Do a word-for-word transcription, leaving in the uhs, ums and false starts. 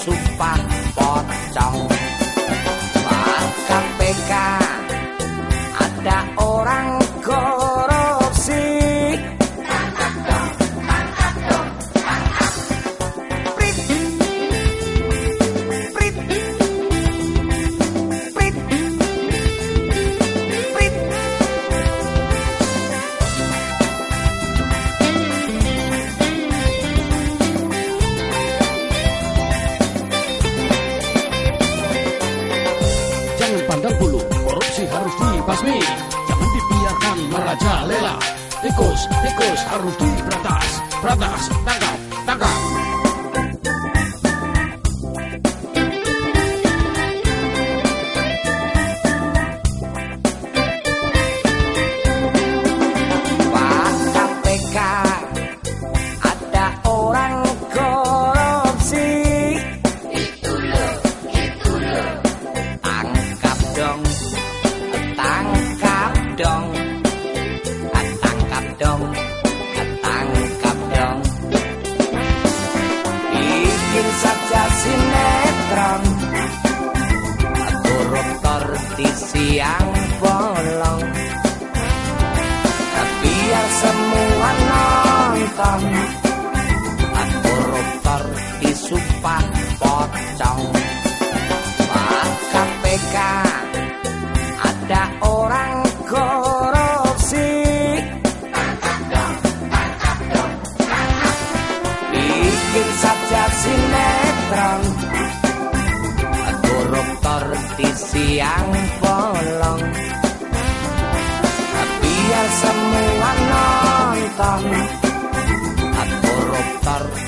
disumpah pocong. Pak K P K, ada orang korupsi. Tangkap dong, tangkap dong, tangkap. Prit, prit, prit, prit. Jangan pandang bulu, korupsi harus dibasmi. Jangan dibiarkan merajalela. Tikus, tikus harus diberantas. Berantas, tangkap, tangkap. Pak K P K, ada orang korupsi. Itu loh, itu loh. Tangkap dong, tangkap dong, tangkap dong, tangkap dong. Bikin saja sinetron, koruptor di siang bolong. Biar semua nonton, koruptor disumpah pocong. Pak K P K, ada orang korupsi. Tangkap dong, tangkap dong, tangkap. Bikin saja sinetron, koruptor di siang bolong. Biar semua nonton, koruptor